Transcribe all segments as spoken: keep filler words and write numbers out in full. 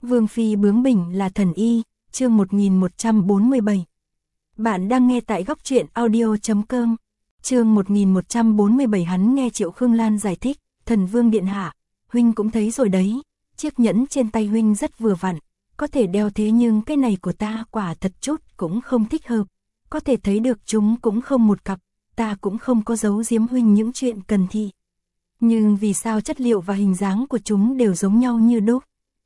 Vương phi bướng bỉnh là thần y, chương một nghìn một trăm bốn mươi bảy. Bạn đang nghe tại góc truyện audio chấm com. Chương một nghìn một trăm bốn mươi bảy. Hắn nghe Triệu Khương Lan giải thích, "Thần vương điện hạ, huynh cũng thấy rồi đấy, chiếc nhẫn trên tay huynh rất vừa vặn, có thể đeo thế nhưng cái này của ta quả thật chút cũng không thích hợp, có thể thấy được chúng cũng không một cặp, ta cũng không có giấu giếm huynh những chuyện cần thị. Nhưng vì sao chất liệu và hình dáng của chúng đều giống nhau như đúc?"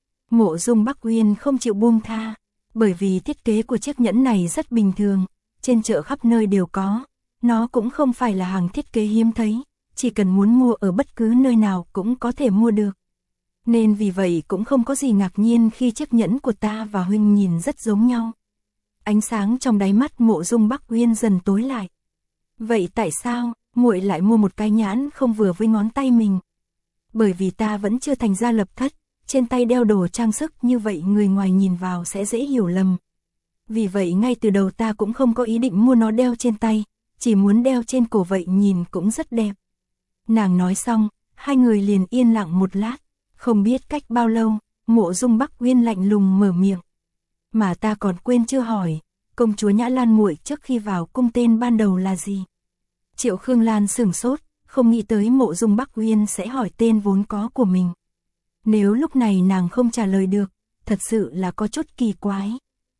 Mộ Dung Bắc Uyên không chịu buông tha, bởi vì thiết kế của chiếc nhẫn này rất bình thường, trên chợ khắp nơi đều có, nó cũng không phải là hàng thiết kế hiếm thấy, chỉ cần muốn mua ở bất cứ nơi nào cũng có thể mua được. Nên vì vậy cũng không có gì ngạc nhiên khi chiếc nhẫn của ta và huynh nhìn rất giống nhau. Ánh sáng trong đáy mắt Mộ Dung Bắc Uyên dần tối lại. Vậy tại sao muội lại mua một cái nhẫn không vừa với ngón tay mình? Bởi vì ta vẫn chưa thành gia lập thất, trên tay đeo đồ trang sức như vậy người ngoài nhìn vào sẽ dễ hiểu lầm. Vì vậy ngay từ đầu ta cũng không có ý định mua nó đeo trên tay, chỉ muốn đeo trên cổ vậy nhìn cũng rất đẹp. Nàng nói xong, hai người liền yên lặng một lát, không biết cách bao lâu, Mộ Dung Bắc Uyên lạnh lùng mở miệng. Mà ta còn quên chưa hỏi, công chúa Nhã Lan muội trước khi vào cung tên ban đầu là gì? Triệu Khương Lan sửng sốt, không nghĩ tới Mộ Dung Bắc Uyên sẽ hỏi tên vốn có của mình. Nếu lúc này nàng không trả lời được, thật sự là có chút kỳ quái.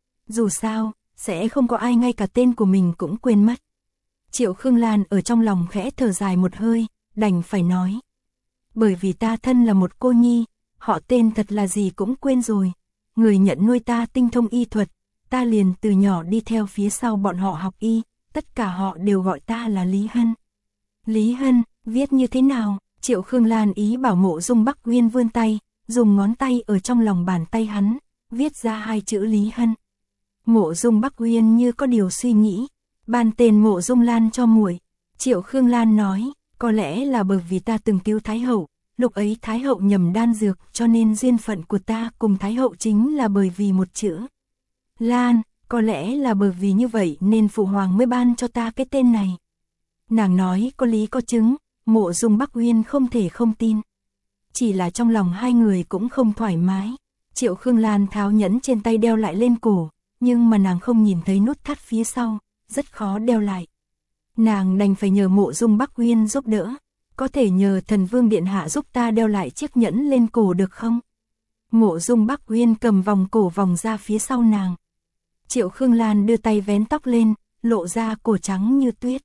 Dù sao, sẽ không có ai ngay cả tên của mình cũng quên mất. Triệu Khương Lan ở trong lòng khẽ thở dài một hơi, đành phải nói. Bởi vì ta thân là một cô nhi, họ tên thật là gì cũng quên rồi. Người nhận nuôi ta tinh thông y thuật, ta liền từ nhỏ đi theo phía sau bọn họ học y, tất cả họ đều gọi ta là Lý Hân. Lý Hân, viết như thế nào? Triệu Khương Lan ý bảo Mộ Dung Bắc Uyên vươn tay, dùng ngón tay ở trong lòng bàn tay hắn, viết ra hai chữ Lý Hân. Mộ Dung Bắc Uyên như có điều suy nghĩ, ban tên Mộ Dung Lan cho muội. Triệu Khương Lan nói, có lẽ là bởi vì ta từng cứu Thái Hậu, lúc ấy Thái Hậu nhầm đan dược cho nên duyên phận của ta cùng Thái Hậu chính là bởi vì một chữ Lan, có lẽ là bởi vì như vậy nên Phụ Hoàng mới ban cho ta cái tên này. Nàng nói có lý có chứng. Mộ Dung Bắc Uyên không thể không tin. Chỉ là trong lòng hai người cũng không thoải mái. Triệu Khương Lan tháo nhẫn trên tay đeo lại lên cổ, nhưng mà nàng không nhìn thấy nút thắt phía sau, rất khó đeo lại. Nàng đành phải nhờ Mộ Dung Bắc Uyên giúp đỡ. Có thể nhờ Thần Vương Điện Hạ giúp ta đeo lại chiếc nhẫn lên cổ được không? Mộ Dung Bắc Uyên cầm vòng cổ vòng ra phía sau nàng. Triệu Khương Lan đưa tay vén tóc lên, lộ ra cổ trắng như tuyết.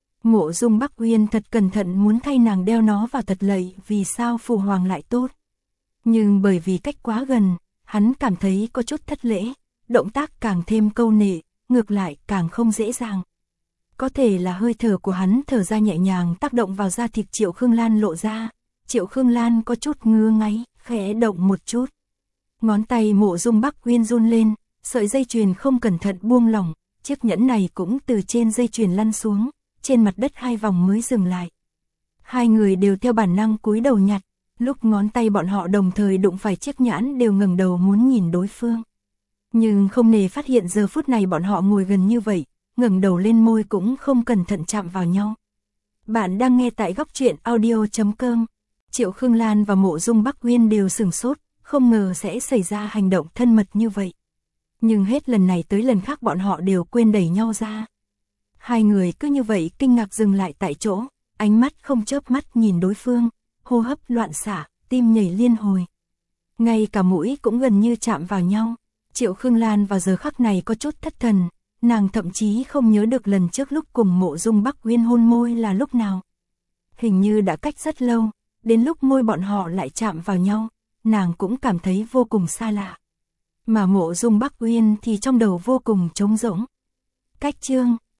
Mộ Dung Bắc Uyên thật cẩn thận muốn thay nàng đeo nó vào thật lạy, vì sao Phụ Hoàng lại tốt. Nhưng bởi vì cách quá gần, hắn cảm thấy có chút thất lễ, động tác càng thêm câu nệ, ngược lại càng không dễ dàng. Có thể là hơi thở của hắn thở ra nhẹ nhàng tác động vào da thịt Triệu Khương Lan lộ ra, Triệu Khương Lan có chút ngứa ngáy, khẽ động một chút. Ngón tay Mộ Dung Bắc Uyên run lên, sợi dây chuyền không cẩn thận buông lỏng, chiếc nhẫn này cũng từ trên dây chuyền lăn xuống. Trên mặt đất hai vòng mới dừng lại. Hai người đều theo bản năng cúi đầu nhặt, lúc ngón tay bọn họ đồng thời đụng phải chiếc nhẫn đều ngẩng đầu muốn nhìn đối phương. Nhưng không nề phát hiện giờ phút này bọn họ ngồi gần như vậy, ngẩng đầu lên môi cũng không cẩn thận chạm vào nhau. Bạn đang nghe tại góc truyện audio chấm com. Triệu Khương Lan và Mộ Dung Bắc Uyên đều sửng sốt, không ngờ sẽ xảy ra hành động thân mật như vậy. Nhưng hết lần này tới lần khác bọn họ đều quên đẩy nhau ra. Hai người cứ như vậy kinh ngạc dừng lại tại chỗ, ánh mắt không chớp mắt nhìn đối phương, hô hấp loạn xạ, tim nhảy liên hồi. Ngay cả mũi cũng gần như chạm vào nhau. Triệu Khương Lan vào giờ khắc này có chút thất thần, nàng thậm chí không nhớ được lần trước lúc cùng Mộ Dung Bắc Uyên hôn môi là lúc nào. Hình như đã cách rất lâu, đến lúc môi bọn họ lại chạm vào nhau, nàng cũng cảm thấy vô cùng xa lạ. Mà Mộ Dung Bắc Uyên thì trong đầu vô cùng trống rỗng. Cách chương